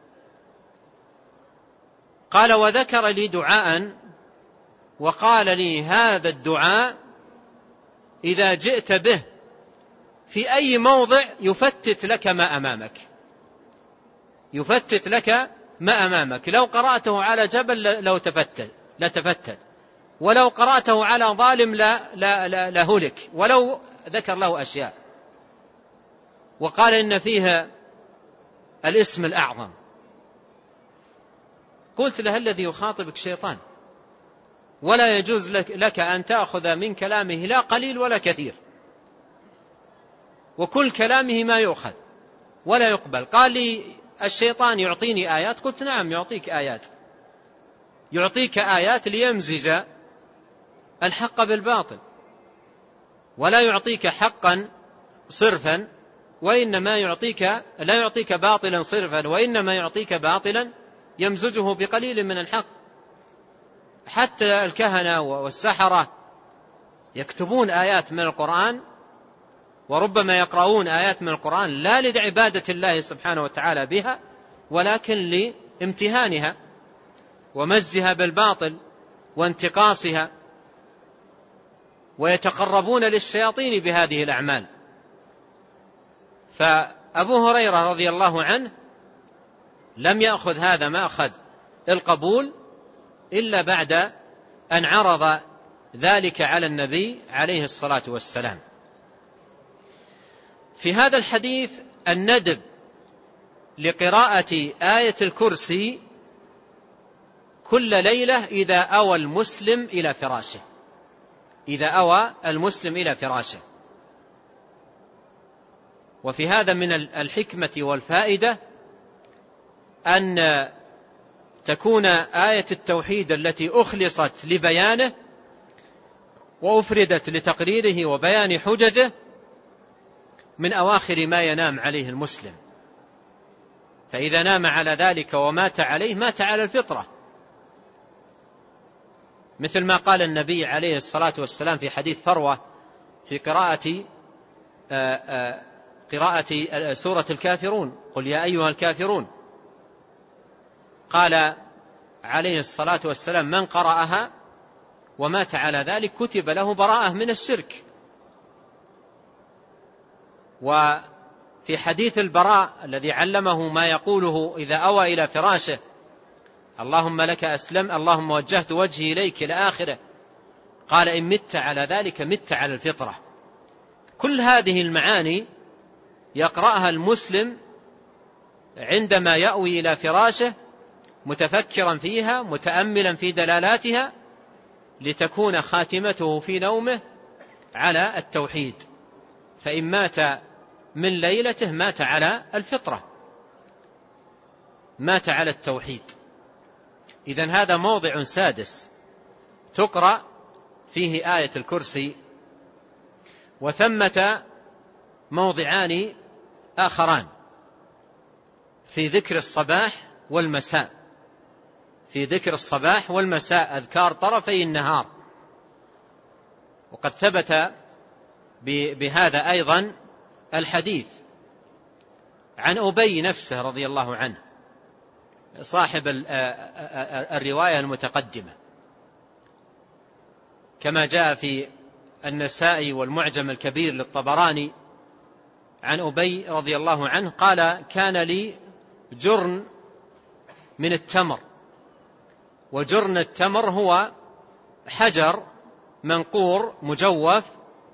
قال وذكر لي دعاء وقال لي هذا الدعاء إذا جئت به في أي موضع يفتت لك ما أمامك، يفتت لك ما أمامك، لو قرأته على جبل لو تفتت لتفتت، ولو قرأته على ظالم لا لا لا لهلك، ولو ذكر له أشياء. وقال إن فيها الاسم الأعظم. قلت له الذي يخاطبك شيطان، ولا يجوز لك, لك أن تأخذ من كلامه لا قليل ولا كثير، وكل كلامه ما يؤخذ ولا يقبل. قال لي الشيطان يعطيني آيات، قلت نعم يعطيك آيات، يعطيك آيات ليمزج الحق بالباطل، ولا يعطيك حقا صرفا، وإنما يعطيك لا يعطيك باطلا صرفا، وإنما يعطيك باطلا يمزجه بقليل من الحق. حتى الكهنة والسحرة يكتبون آيات من القرآن، وربما يقرؤون آيات من القرآن لا لعبادة الله سبحانه وتعالى بها، ولكن لامتهانها ومزجها بالباطل وانتقاصها، ويتقربون للشياطين بهذه الأعمال. فأبو هريرة رضي الله عنه لم يأخذ هذا مأخذ القبول إلا بعد أن عرض ذلك على النبي عليه الصلاة والسلام. في هذا الحديث الندب لقراءة آية الكرسي كل ليلة إذا أوى المسلم إلى فراشه، إذا أوى المسلم إلى فراشه. وفي هذا من الحكمة والفائدة أن تكون آية التوحيد التي أخلصت لبيانه وأفردت لتقريره وبيان حججه من أواخر ما ينام عليه المسلم، فإذا نام على ذلك ومات عليه مات على الفطرة، مثل ما قال النبي عليه الصلاة والسلام في حديث فروة في قراءة قراءة سورة الكافرون، قل يا أيها الكافرون، قال عليه الصلاة والسلام من قرأها ومات على ذلك كتب له براءة من الشرك. وفي حديث البراء الذي علمه ما يقوله إذا أوى إلى فراشه اللهم لك أسلم، اللهم وجهت وجهي إليك إلى آخره، قال إن مت على ذلك مت على الفطرة. كل هذه المعاني يقرأها المسلم عندما يأوي إلى فراشه متفكرا فيها متأملا في دلالاتها، لتكون خاتمته في نومه على التوحيد، فإن مات من ليلته مات على الفطرة، مات على التوحيد. إذن هذا موضع سادس تقرأ فيه آية الكرسي. وثمة موضعان آخران في ذكر الصباح والمساء، في ذكر الصباح والمساء أذكار طرفي النهار. وقد ثبت بهذا أيضا الحديث عن أبي نفسه رضي الله عنه صاحب الرواية المتقدمة، كما جاء في النسائي والمعجم الكبير للطبراني عن أبي رضي الله عنه قال: كان لي جرن من التمر، وجرن التمر هو حجر منقور مجوف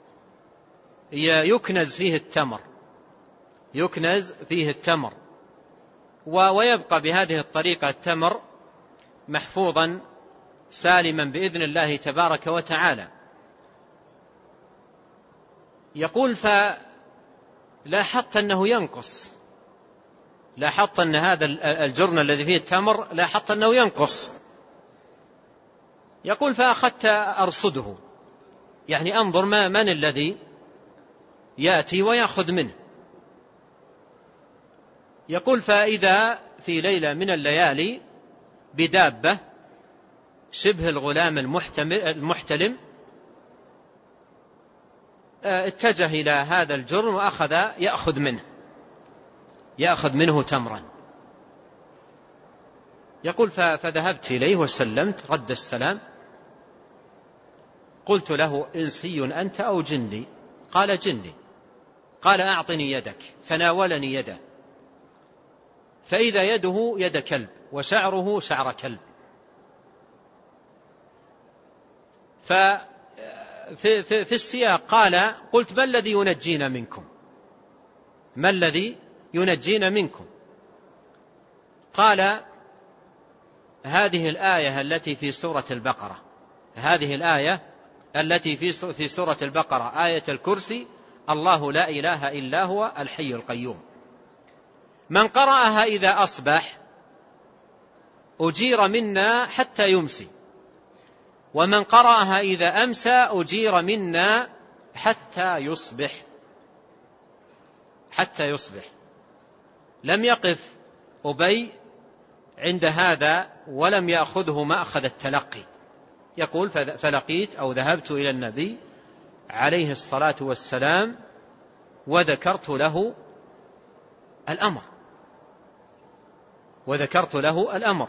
يكنز فيه التمر يكنز فيه التمر ويبقى بهذه الطريقة التمر محفوظا سالما بإذن الله تبارك وتعالى. يقول: فلاحظت أنه ينقص، لاحظت أن هذا الجرن الذي فيه التمر لاحظت أنه ينقص. يقول: فأخذت أرصده، يعني أنظر ما من الذي يأتي ويأخذ منه. يقول: فإذا في ليلة من الليالي بدابة شبه الغلام المحتلم اتجه إلى هذا الجرن وأخذ يأخذ منه يأخذ منه تمرا. يقول: فذهبت إليه وسلمت، رد السلام. قلت له: إنسي أنت أو جني؟ قال: جني. قال: أعطني يدك. فناولني يده، فإذا يده يد كلب وشعره شعر كلب. ففي في في السياق قال: قلت: ما الذي ينجينا منكم؟ ما الذي ينجينا منكم؟ قال: هذه الآية التي في سورة البقرة هذه الآية التي في في سورة البقرة آية الكرسي: الله لا إله إلا هو الحي القيوم، من قرأها إذا أصبح أجير منا حتى يمسي، ومن قرأها إذا أمسى أجير منا حتى يصبح حتى يصبح. لم يقف أبي عند هذا ولم يأخذه مأخذ التلقي. يقول: فلقيت أو ذهبت إلى النبي عليه الصلاة والسلام وذكرت له الأمر وذكرت له الأمر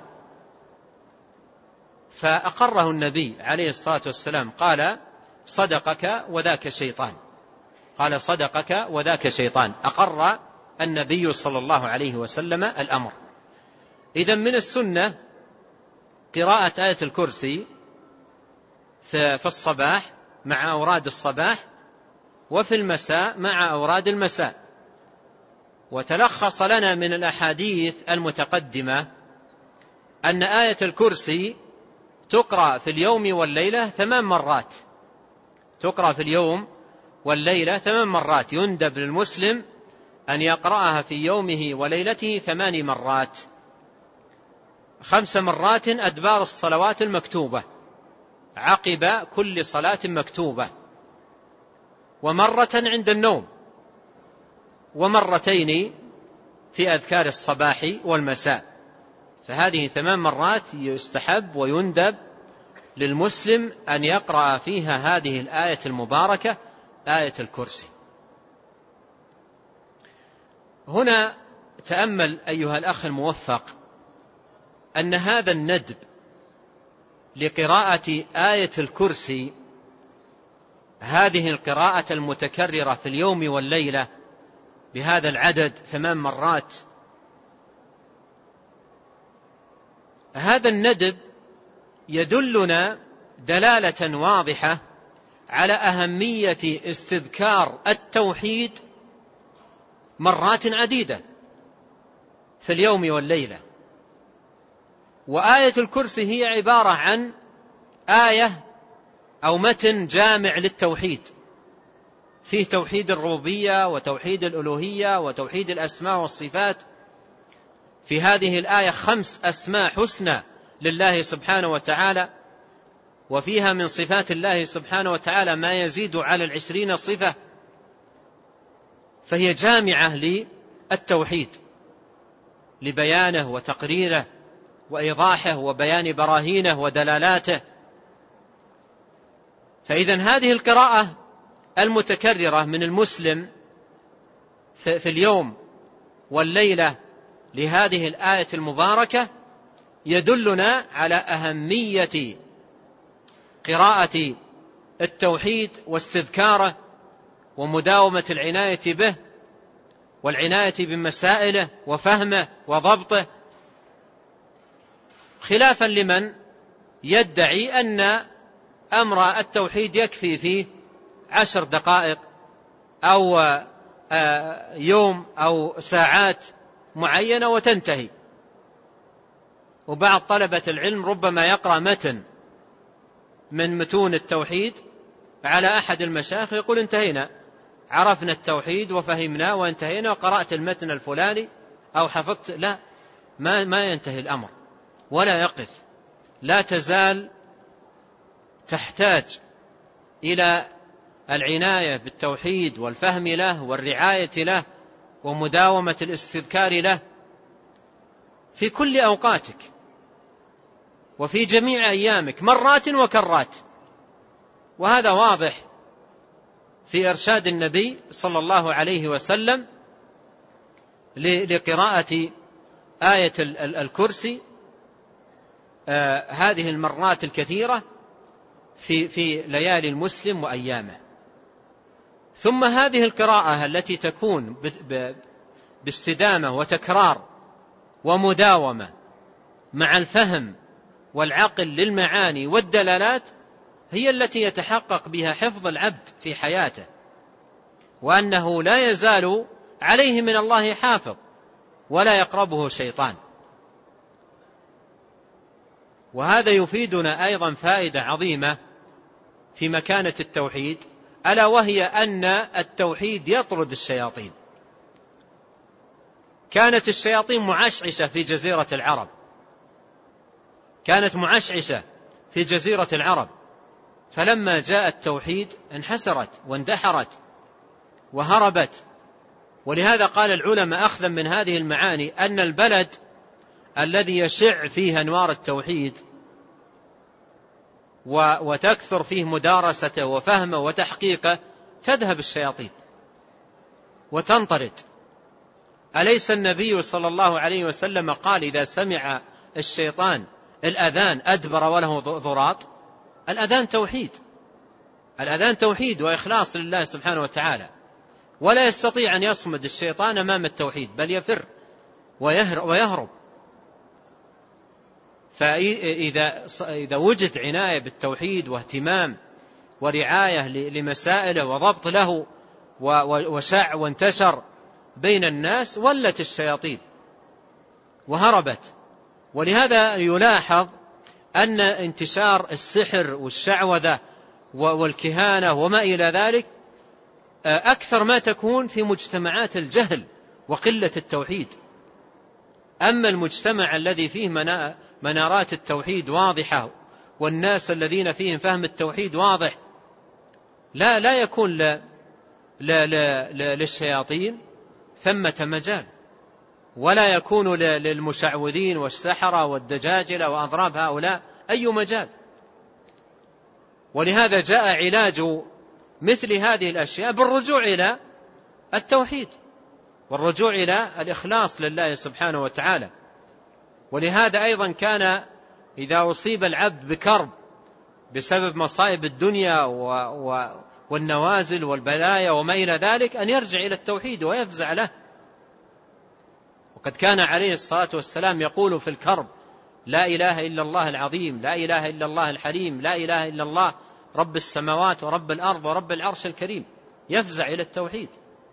فأقره النبي عليه الصلاة والسلام. قال: صدقك وذاك شيطان قال: صدقك وذاك شيطان. أقر النبي صلى الله عليه وسلم الأمر. إذن من السنة قراءة آية الكرسي في الصباح مع أوراد الصباح، وفي المساء مع أوراد المساء. وتلخص لنا من الأحاديث المتقدمة أن آية الكرسي تقرأ في اليوم والليلة ثمان مرات تقرأ في اليوم والليلة ثمان مرات يندب للمسلم أن يقرأها في يومه وليلته ثمان مرات، خمس مرات أدبار الصلوات المكتوبة عقب كل صلاة مكتوبة، ومرة عند النوم، ومرتين في أذكار الصباح والمساء. فهذه ثمان مرات يستحب ويندب للمسلم أن يقرأ فيها هذه الآية المباركة آية الكرسي. هنا تأمل أيها الأخ الموفق أن هذا الندب لقراءة آية الكرسي، هذه القراءة المتكررة في اليوم والليلة بهذا العدد ثمان مرات، هذا الندب يدلنا دلالة واضحة على أهمية استذكار التوحيد مرات عديدة في اليوم والليلة. وآية الكرسي هي عبارة عن آية أو متن جامع للتوحيد، فيه توحيد الربوبية وتوحيد الألوهية وتوحيد الأسماء والصفات. في هذه الآية خمس أسماء حسنى لله سبحانه وتعالى، وفيها من صفات الله سبحانه وتعالى ما يزيد على العشرين صفة، فهي جامعة للتوحيد لبيانه وتقريره وإيضاحه وبيان براهينه ودلالاته. فإذن هذه القراءة المتكررة من المسلم في اليوم والليلة لهذه الآية المباركة يدلنا على أهمية قراءة التوحيد واستذكاره ومداومة العناية به والعناية بمسائله وفهمه وضبطه، خلافا لمن يدعي أن أمر التوحيد يكفي فيه عشر دقائق أو يوم أو ساعات معينة وتنتهي. وبعض طلبة العلم ربما يقرأ متن من متون التوحيد على أحد المشايخ يقول انتهينا، عرفنا التوحيد وفهمنا وانتهينا وقرأت المتن الفلاني أو حفظت. لا، ما, ما ينتهي الأمر ولا يقف، لا تزال تحتاج إلى العناية بالتوحيد والفهم له والرعاية له ومداومة الاستذكار له في كل أوقاتك وفي جميع أيامك مرات وكرات. وهذا واضح في إرشاد النبي صلى الله عليه وسلم لقراءة آية الكرسي آه هذه المرات الكثيرة في في ليالي المسلم وأيامه. ثم هذه القراءة التي تكون باستدامة وتكرار ومداومة مع الفهم والعقل للمعاني والدلالات هي التي يتحقق بها حفظ العبد في حياته، وأنه لا يزال عليه من الله حافظ ولا يقربه شيطان. وهذا يفيدنا أيضا فائدة عظيمة في مكانة التوحيد، ألا وهي أن التوحيد يطرد الشياطين. كانت الشياطين معشعشة في جزيرة العرب، كانت معشعشة في جزيرة العرب، فلما جاء التوحيد انحسرت واندحرت وهربت. ولهذا قال العلماء أخذا من هذه المعاني أن البلد الذي يشع فيه أنوار التوحيد وتكثر فيه مدارسته وفهمه وتحقيقه تذهب الشياطين وتنطرد. أليس النبي صلى الله عليه وسلم قال إذا سمع الشيطان الأذان أدبر وله ضراط؟ الأذان توحيد، الأذان توحيد وإخلاص لله سبحانه وتعالى، ولا يستطيع أن يصمد الشيطان أمام التوحيد بل يفر ويهرب. فإذا إذا وجد عناية بالتوحيد واهتمام ورعاية لمسائله وضبط له وشع وانتشر بين الناس ولت الشياطين وهربت. ولهذا يلاحظ أن انتشار السحر والشعوذة والكهانة وما إلى ذلك أكثر ما تكون في مجتمعات الجهل وقلة التوحيد. أما المجتمع الذي فيه منارات التوحيد واضحة والناس الذين فيهم فهم التوحيد واضح لا لا يكون لا لا لا للشياطين ثمة مجال، ولا يكون للمشعوذين والسحرة والدجاجلة وأضراب هؤلاء أي مجال. ولهذا جاء علاج مثل هذه الأشياء بالرجوع إلى التوحيد والرجوع إلى الإخلاص لله سبحانه وتعالى. ولهذا أيضا كان إذا أصيب العبد بكرب بسبب مصائب الدنيا والنوازل والبلايا وما إلى ذلك أن يرجع إلى التوحيد ويفزع له. وقد كان عليه الصلاة والسلام يقول في الكرب: لا إله إلا الله العظيم، لا إله إلا الله الحليم، لا إله إلا الله رب السماوات ورب الأرض ورب العرش الكريم، يفزع إلى التوحيد.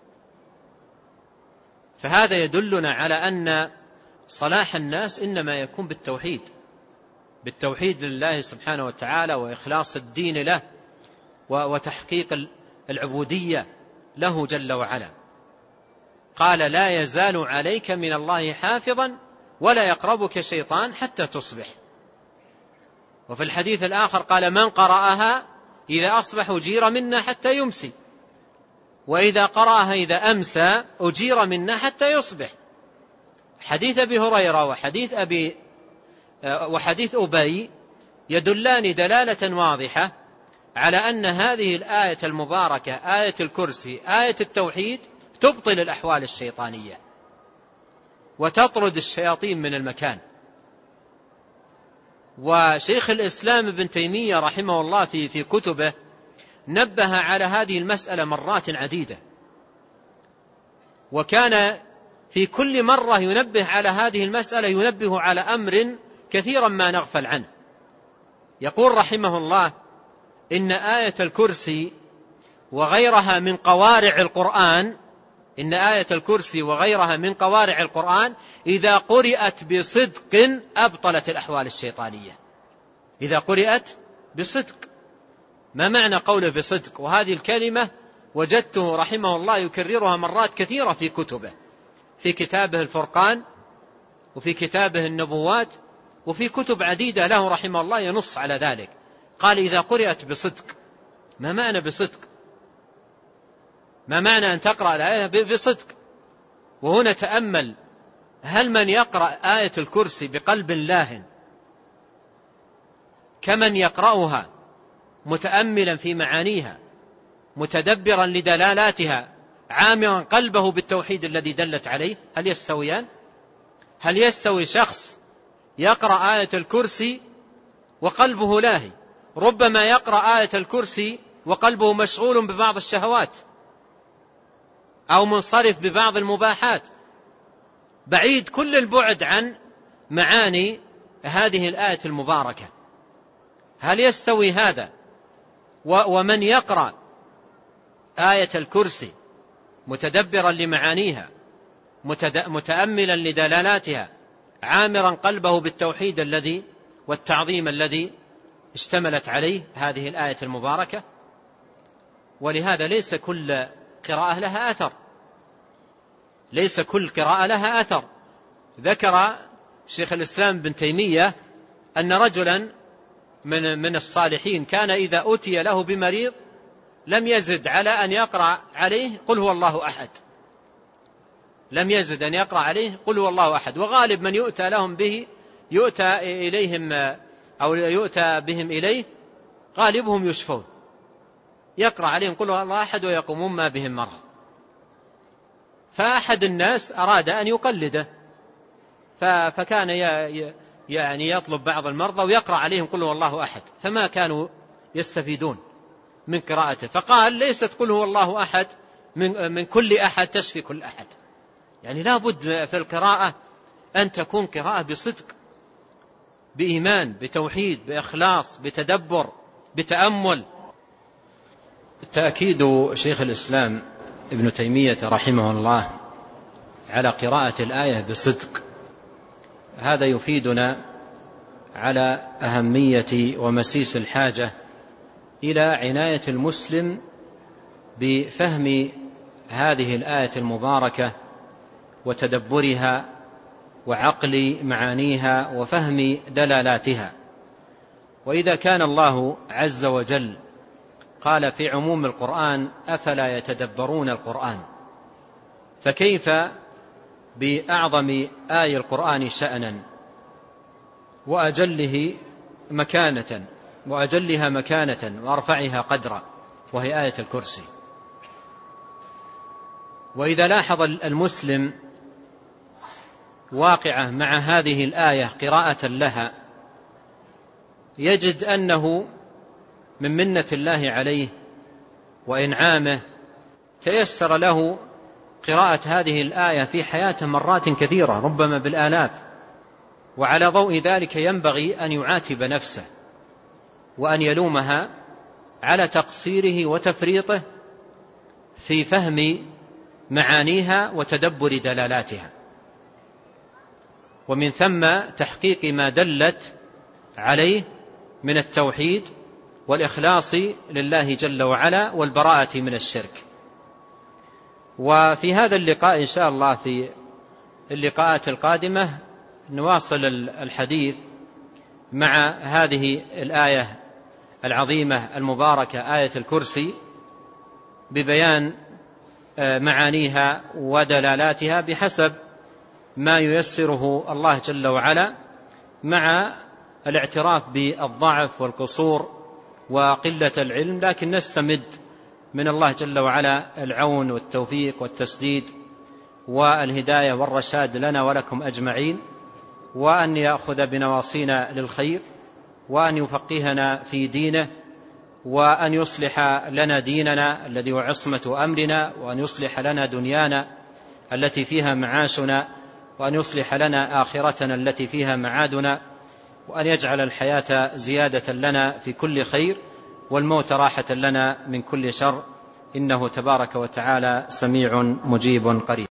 فهذا يدلنا على أن صلاح الناس إنما يكون بالتوحيد، بالتوحيد لله سبحانه وتعالى وإخلاص الدين له وتحقيق العبودية له جل وعلا. قال: لا يزال عليك من الله حافظا ولا يقربك شيطان حتى تصبح. وفي الحديث الآخر قال: من قرأها إذا أصبح أجير منا حتى يمسي، وإذا قرأها إذا أمسى أجير منا حتى يصبح. حديث أبي هريرة وحديث أبي وحديث أبي يدلان دلالة واضحة على أن هذه الآية المباركة آية الكرسي آية التوحيد تبطل الأحوال الشيطانية وتطرد الشياطين من المكان. وشيخ الإسلام ابن تيمية رحمه الله في في كتبه نبه على هذه المسألة مرات عديدة، وكان في كل مرة ينبه على هذه المسألة ينبه على أمر كثيرا ما نغفل عنه. يقول رحمه الله: إن آية الكرسي وغيرها من قوارع القرآن إن آية الكرسي وغيرها من قوارع القرآن إذا قرأت بصدق أبطلت الأحوال الشيطانية. إذا قرأت بصدق. ما معنى قوله بصدق؟ وهذه الكلمة وجدته رحمه الله يكررها مرات كثيرة في كتبه، في كتابه الفرقان، وفي كتابه النبوات، وفي كتب عديدة له رحمه الله ينص على ذلك. قال: إذا قرأت بصدق. ما معنى بصدق؟ ما معنى أن تقرأ الآية بصدق؟ وهنا تأمل: هل من يقرأ آية الكرسي بقلب لاهٍ كمن يقرأها متأملا في معانيها متدبرا لدلالاتها عامرا قلبه بالتوحيد الذي دلت عليه؟ هل يستويان؟ هل يستوي شخص يقرأ آية الكرسي وقلبه لاهي؟ ربما يقرأ آية الكرسي وقلبه مشغول ببعض الشهوات أو منصرف ببعض المباحات، بعيد كل البعد عن معاني هذه الآية المباركة. هل يستوي هذا ومن يقرأ آية الكرسي متدبرا لمعانيها متأملا لدلالاتها عامرا قلبه بالتوحيد الذي والتعظيم الذي اشتملت عليه هذه الآية المباركة؟ ولهذا ليس كل قراءة لها أثر، ليس كل قراءة لها أثر. ذكر شيخ الإسلام ابن تيمية أن رجلا من من الصالحين كان إذا أتي له بمريض لم يزد على أن يقرأ عليه قل هو الله أحد، لم يزد أن يقرأ عليه قل هو الله أحد. وغالب من يؤتى لهم به يؤتى إليهم أو يؤتى بهم إليه غالبهم يشفون، يقرأ عليهم قل هو الله أحد ويقومون ما بهم مرض. فأحد الناس أراد أن يقلده، فكان يعني يطلب بعض المرضى ويقرأ عليهم قل هو الله أحد، فما كانوا يستفيدون من قراءته. فقال: ليست قل هو الله أحد من, من كل أحد تشفي كل أحد، يعني لا بد في القراءة أن تكون قراءة بصدق، بإيمان، بتوحيد، بإخلاص، بتدبر، بتأمل. تأكيد شيخ الإسلام ابن تيمية رحمه الله على قراءة الآية بصدق هذا يفيدنا على أهمية ومسيس الحاجة إلى عناية المسلم بفهم هذه الآية المباركة وتدبرها وعقل معانيها وفهم دلالاتها. وإذا كان الله عز وجل قال في عموم القرآن: أفلا يتدبرون القرآن، فكيف بأعظم آية القرآن شأنا وأجله مكانة وأجلها مكانة وأرفعها قدرا، وهي آية الكرسي. وإذا لاحظ المسلم واقعة مع هذه الآية قراءة لها يجد أنه من منة الله عليه وإنعامه تيسر له قراءة هذه الآية في حياته مرات كثيرة ربما بالآلاف. وعلى ضوء ذلك ينبغي أن يعاتب نفسه وأن يلومها على تقصيره وتفريطه في فهم معانيها وتدبر دلالاتها، ومن ثم تحقيق ما دلت عليه من التوحيد والإخلاص لله جل وعلا والبراءة من الشرك. وفي هذا اللقاء إن شاء الله في اللقاءات القادمة نواصل الحديث مع هذه الآية العظيمة المباركة آية الكرسي ببيان معانيها ودلالاتها بحسب ما ييسره الله جل وعلا، مع الاعتراف بالضعف والقصور وقلة العلم، لكن نستمد من الله جل وعلا العون والتوفيق والتسديد والهداية والرشاد لنا ولكم أجمعين، وأن يأخذ بنواصينا للخير وأن يفقهنا في دينه، وأن يصلح لنا ديننا الذي هو عصمة أمرنا، وأن يصلح لنا دنيانا التي فيها معاشنا، وأن يصلح لنا آخرتنا التي فيها معادنا، وأن يجعل الحياة زيادة لنا في كل خير والموت راحة لنا من كل شر، إنه تبارك وتعالى سميع مجيب قريب.